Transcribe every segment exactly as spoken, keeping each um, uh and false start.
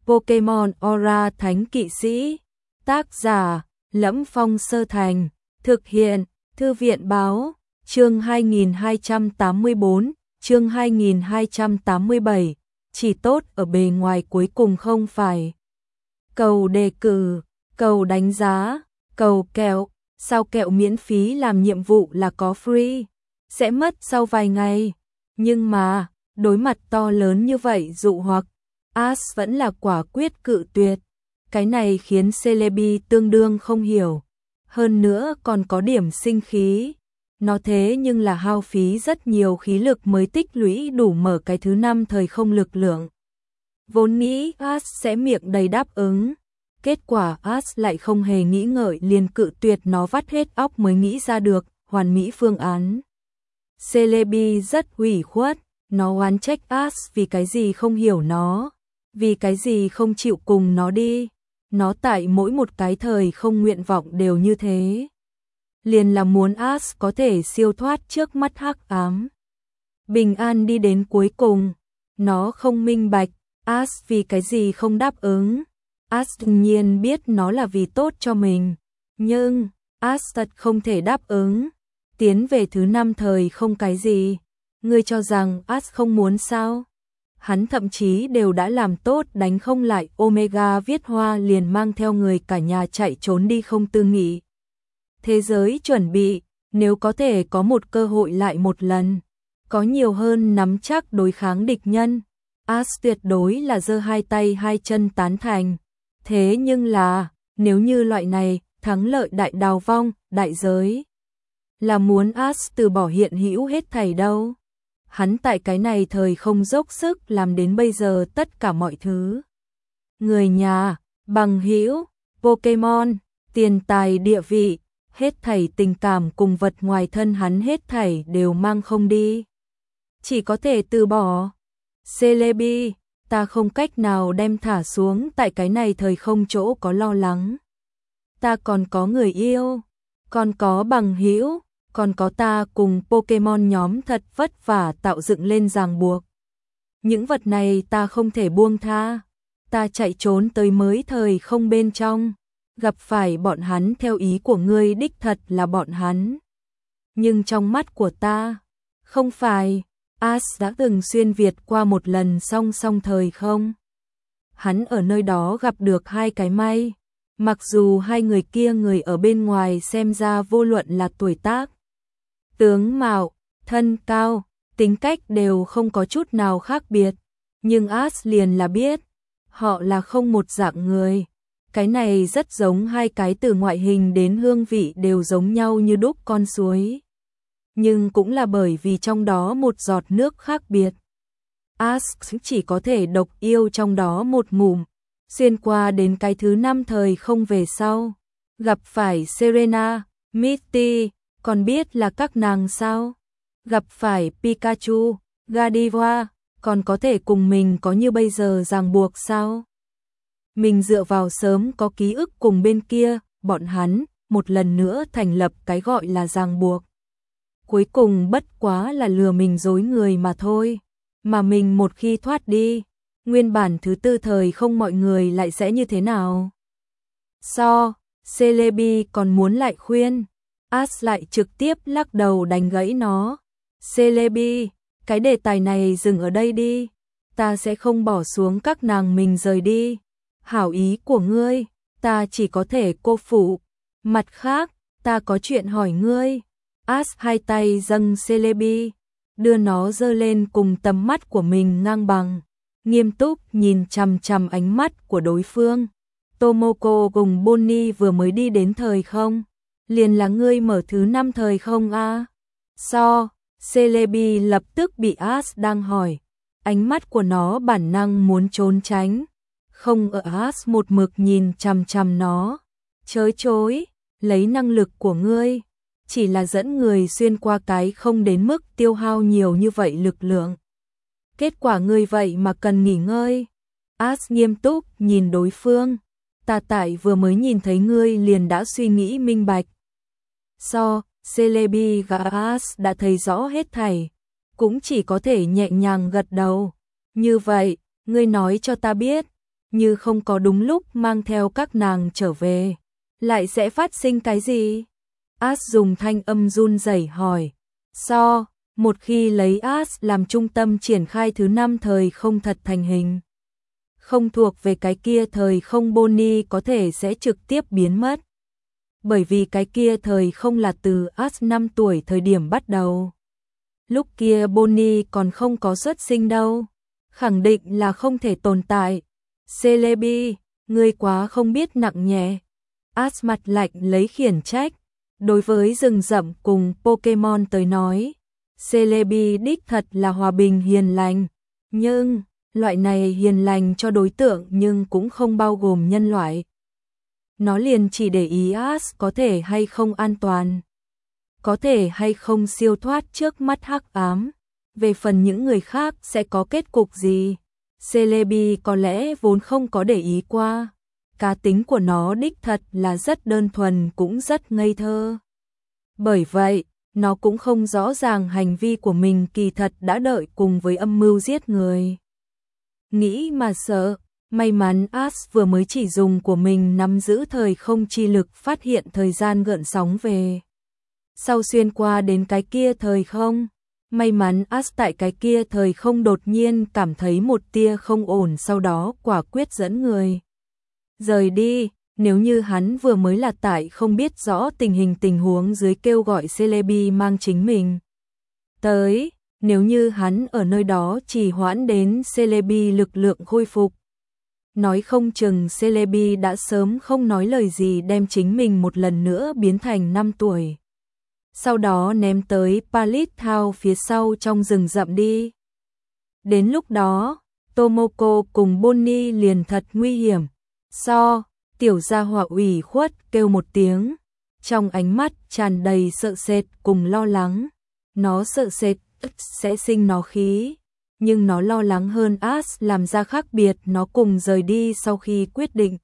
Pokemon Aura Thánh Kỵ Sĩ. Tác giả: Lẫm Phong Sơ Thành. Thực hiện: Thư viện Báo. Chương hai nghìn hai trăm tám mươi tư, chương hai nghìn hai trăm tám mươi bảy. Chỉ tốt ở bề ngoài cuối cùng không phải. Cầu đề cử, cầu đánh giá, cầu kẹo. Sao kẹo miễn phí làm nhiệm vụ là có free? Sẽ mất sau vài ngày. Nhưng mà, đối mặt to lớn như vậy dụ hoặc, Ash vẫn là quả quyết cự tuyệt. Cái này khiến Celebi tương đương không hiểu. Hơn nữa còn có điểm sinh khí. Nó thế nhưng là hao phí rất nhiều khí lực mới tích lũy đủ mở cái thứ năm thời không lực lượng. Vốn nghĩ Ash sẽ miệng đầy đáp ứng. Kết quả Ash lại không hề nghĩ ngợi liền cự tuyệt, nó vắt hết óc mới nghĩ ra được hoàn mỹ phương án. Celebi rất ủy khuất, nó oán trách Ash vì cái gì không hiểu nó, vì cái gì không chịu cùng nó đi. Nó tại mỗi một cái thời không nguyện vọng đều như thế. Liền là muốn Ash có thể siêu thoát trước mắt hắc ám, bình an đi đến cuối cùng. Nó không minh bạch Ash vì cái gì không đáp ứng. Ash đương nhiên biết nó là vì tốt cho mình, nhưng Ash thật không thể đáp ứng. Tiến về thứ năm thời không cái gì. Ngươi cho rằng Ash không muốn sao? Hắn thậm chí đều đã làm tốt đánh không lại Omega Viết Hoa liền mang theo người cả nhà chạy trốn đi không tư nghị. Thế giới chuẩn bị, nếu có thể có một cơ hội lại một lần, có nhiều hơn nắm chắc đối kháng địch nhân, Ash tuyệt đối là giơ hai tay hai chân tán thành. Thế nhưng là, nếu như loại này, thắng lợi đại đào vong, đại giới, là muốn Ash từ bỏ hiện hữu hết thảy đâu. Hắn tại cái này thời không dốc sức làm đến bây giờ tất cả mọi thứ. Người nhà, bằng hữu, Pokemon, tiền tài địa vị, hết thảy tình cảm cùng vật ngoài thân hắn hết thảy đều mang không đi. Chỉ có thể từ bỏ. Celebi, ta không cách nào đem thả xuống tại cái này thời không chỗ có lo lắng. Ta còn có người yêu, còn có bằng hữu, còn có ta cùng Pokemon nhóm thật vất vả tạo dựng lên ràng buộc. Những vật này ta không thể buông tha. Ta chạy trốn tới mới thời không bên trong, gặp phải bọn hắn theo ý của ngươi đích thật là bọn hắn. Nhưng trong mắt của ta, không phải. Ash đã từng xuyên việt qua một lần song song thời không. Hắn ở nơi đó gặp được hai cái may. Mặc dù hai người kia người ở bên ngoài xem ra vô luận là tuổi tác, tướng mạo, thân cao, tính cách đều không có chút nào khác biệt. Nhưng Ash liền là biết, họ là không một dạng người. Cái này rất giống hai cái từ ngoại hình đến hương vị đều giống nhau như đúc con suối. Nhưng cũng là bởi vì trong đó một giọt nước khác biệt. Ash chỉ có thể độc yêu trong đó một ngụm. Xuyên qua đến cái thứ năm thời không về sau, gặp phải Serena, Misty, còn biết là các nàng sao? Gặp phải Pikachu, Gardevoir, còn có thể cùng mình có như bây giờ ràng buộc sao? Mình dựa vào sớm có ký ức cùng bên kia, bọn hắn, một lần nữa thành lập cái gọi là ràng buộc. Cuối cùng bất quá là lừa mình dối người mà thôi. Mà mình một khi thoát đi, nguyên bản thứ tư thời không mọi người lại sẽ như thế nào? So, Celebi còn muốn lại khuyên, Ash lại trực tiếp lắc đầu đánh gãy nó. Celebi, cái đề tài này dừng ở đây đi. Ta sẽ không bỏ xuống các nàng mình rời đi. Hảo ý của ngươi, ta chỉ có thể cô phụ. Mặt khác, ta có chuyện hỏi ngươi. Ash hai tay dâng Celebi, đưa nó giơ lên cùng tầm mắt của mình ngang bằng, nghiêm túc nhìn chằm chằm ánh mắt của đối phương. Tomoko cùng Bonnie vừa mới đi đến thời không, liền là ngươi mở thứ năm thời không a? À? So, Celebi lập tức bị Ash đang hỏi, ánh mắt của nó bản năng muốn trốn tránh. Không ở Ash một mực nhìn chằm chằm nó, chới chối, lấy năng lực của ngươi, chỉ là dẫn người xuyên qua cái không đến mức tiêu hao nhiều như vậy lực lượng. Kết quả ngươi vậy mà cần nghỉ ngơi. Ash nghiêm túc nhìn đối phương. Ta tại vừa mới nhìn thấy ngươi liền đã suy nghĩ minh bạch. So, Celebi và Ash đã thấy rõ hết thảy, cũng chỉ có thể nhẹ nhàng gật đầu. Như vậy, ngươi nói cho ta biết, như không có đúng lúc mang theo các nàng trở về, lại sẽ phát sinh cái gì? As dùng thanh âm run rẩy hỏi. So, một khi lấy As làm trung tâm triển khai thứ năm thời không thật thành hình, không thuộc về cái kia thời không, Bonnie có thể sẽ trực tiếp biến mất. Bởi vì cái kia thời không là từ As năm tuổi thời điểm bắt đầu. Lúc kia Bonnie còn không có xuất sinh đâu, khẳng định là không thể tồn tại. Celebi, ngươi quá không biết nặng nhẹ. As mặt lạnh lấy khiển trách. Đối với rừng rậm cùng Pokemon tới nói, Celebi đích thật là hòa bình hiền lành, nhưng loại này hiền lành cho đối tượng nhưng cũng không bao gồm nhân loại. Nó liền chỉ để ý As có thể hay không an toàn, có thể hay không siêu thoát trước mắt hắc ám. Về phần những người khác sẽ có kết cục gì, Celebi có lẽ vốn không có để ý qua. Cá tính của nó đích thật là rất đơn thuần cũng rất ngây thơ. Bởi vậy, nó cũng không rõ ràng hành vi của mình kỳ thật đã đợi cùng với âm mưu giết người. Nghĩ mà sợ, may mắn As vừa mới chỉ dùng của mình nắm giữ thời không chi lực phát hiện thời gian gợn sóng về. Sau xuyên qua đến cái kia thời không, may mắn As tại cái kia thời không đột nhiên cảm thấy một tia không ổn, sau đó quả quyết dẫn người rời đi. Nếu như hắn vừa mới là tại không biết rõ tình hình tình huống dưới kêu gọi Celebi mang chính mình tới, nếu như hắn ở nơi đó trì hoãn đến Celebi lực lượng khôi phục, nói không chừng Celebi đã sớm không nói lời gì đem chính mình một lần nữa biến thành năm tuổi. Sau đó ném tới Pallet Town phía sau trong rừng rậm đi. Đến lúc đó, Tomoko cùng Bonnie liền thật nguy hiểm. So, tiểu gia hỏa ủy khuất kêu một tiếng, trong ánh mắt tràn đầy sợ sệt cùng lo lắng. Nó sợ sệt sẽ sinh nó khí, nhưng nó lo lắng hơn As làm ra khác biệt nó cùng rời đi sau khi quyết định.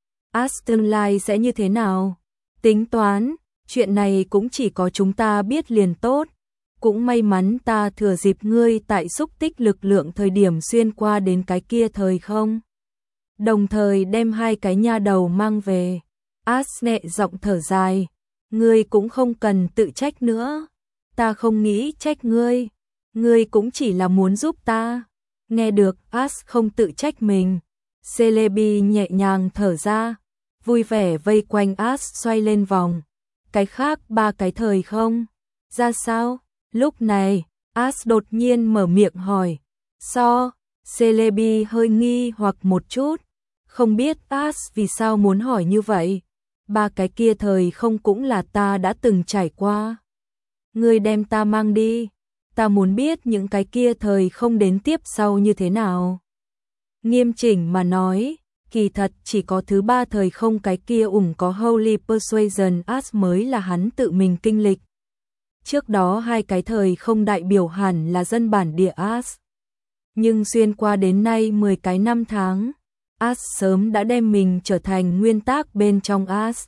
As tương lai sẽ như thế nào? Tính toán, chuyện này cũng chỉ có chúng ta biết liền tốt. Cũng may mắn ta thừa dịp ngươi tại xúc tích lực lượng thời điểm xuyên qua đến cái kia thời không, đồng thời đem hai cái nha đầu mang về. As nhẹ giọng thở dài, ngươi cũng không cần tự trách nữa, ta không nghĩ trách ngươi, ngươi cũng chỉ là muốn giúp ta. Nghe được As không tự trách mình, Celebi nhẹ nhàng thở ra, vui vẻ vây quanh As xoay lên vòng. Cái khác ba cái thời không, ra sao? Lúc này, As đột nhiên mở miệng hỏi. So, Celebi hơi nghi hoặc một chút, không biết As vì sao muốn hỏi như vậy. Ba cái kia thời không cũng là ta đã từng trải qua. Ngươi đem ta mang đi, ta muốn biết những cái kia thời không đến tiếp sau như thế nào. Nghiêm chỉnh mà nói, kỳ thật chỉ có thứ ba thời không cái kia ủng có Holy Persuasion As mới là hắn tự mình kinh lịch. Trước đó hai cái thời không đại biểu hẳn là dân bản địa As. Nhưng xuyên qua đến nay mười cái năm tháng, As sớm đã đem mình trở thành nguyên tắc bên trong As.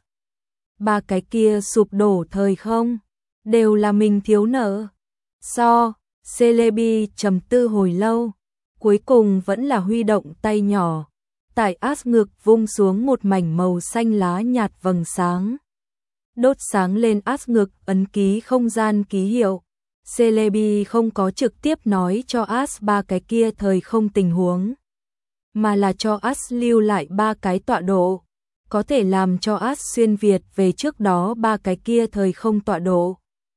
Ba cái kia sụp đổ thời không, đều là mình thiếu nợ. So, Celebi trầm tư hồi lâu, cuối cùng vẫn là huy động tay nhỏ. Tại As ngực vung xuống một mảnh màu xanh lá nhạt vầng sáng. Đốt sáng lên As ngực ấn ký không gian ký hiệu. Celebi không có trực tiếp nói cho As ba cái kia thời không tình huống, mà là cho As lưu lại ba cái tọa độ, có thể làm cho As xuyên việt về trước đó ba cái kia thời không tọa độ.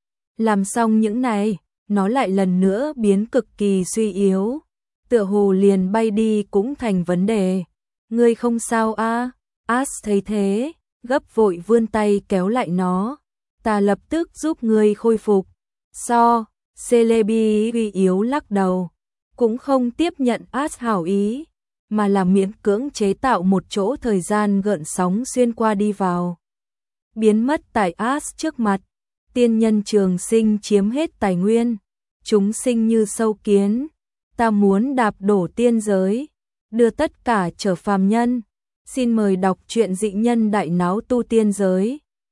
Làm xong những này, nó lại lần nữa biến cực kỳ suy yếu, tựa hồ liền bay đi cũng thành vấn đề. Ngươi không sao a? À? As thấy thế, gấp vội vươn tay kéo lại nó. Ta lập tức giúp ngươi khôi phục. So, Celebi uy yếu lắc đầu, cũng không tiếp nhận As hảo ý, mà là miễn cưỡng chế tạo một chỗ thời gian gợn sóng xuyên qua đi vào. Biến mất tại As trước mặt, tiên nhân trường sinh chiếm hết tài nguyên, chúng sinh như sâu kiến, ta muốn đạp đổ tiên giới, đưa tất cả trở phàm nhân. Xin mời đọc truyện Dị Nhân Đại Náo Tu Tiên Giới.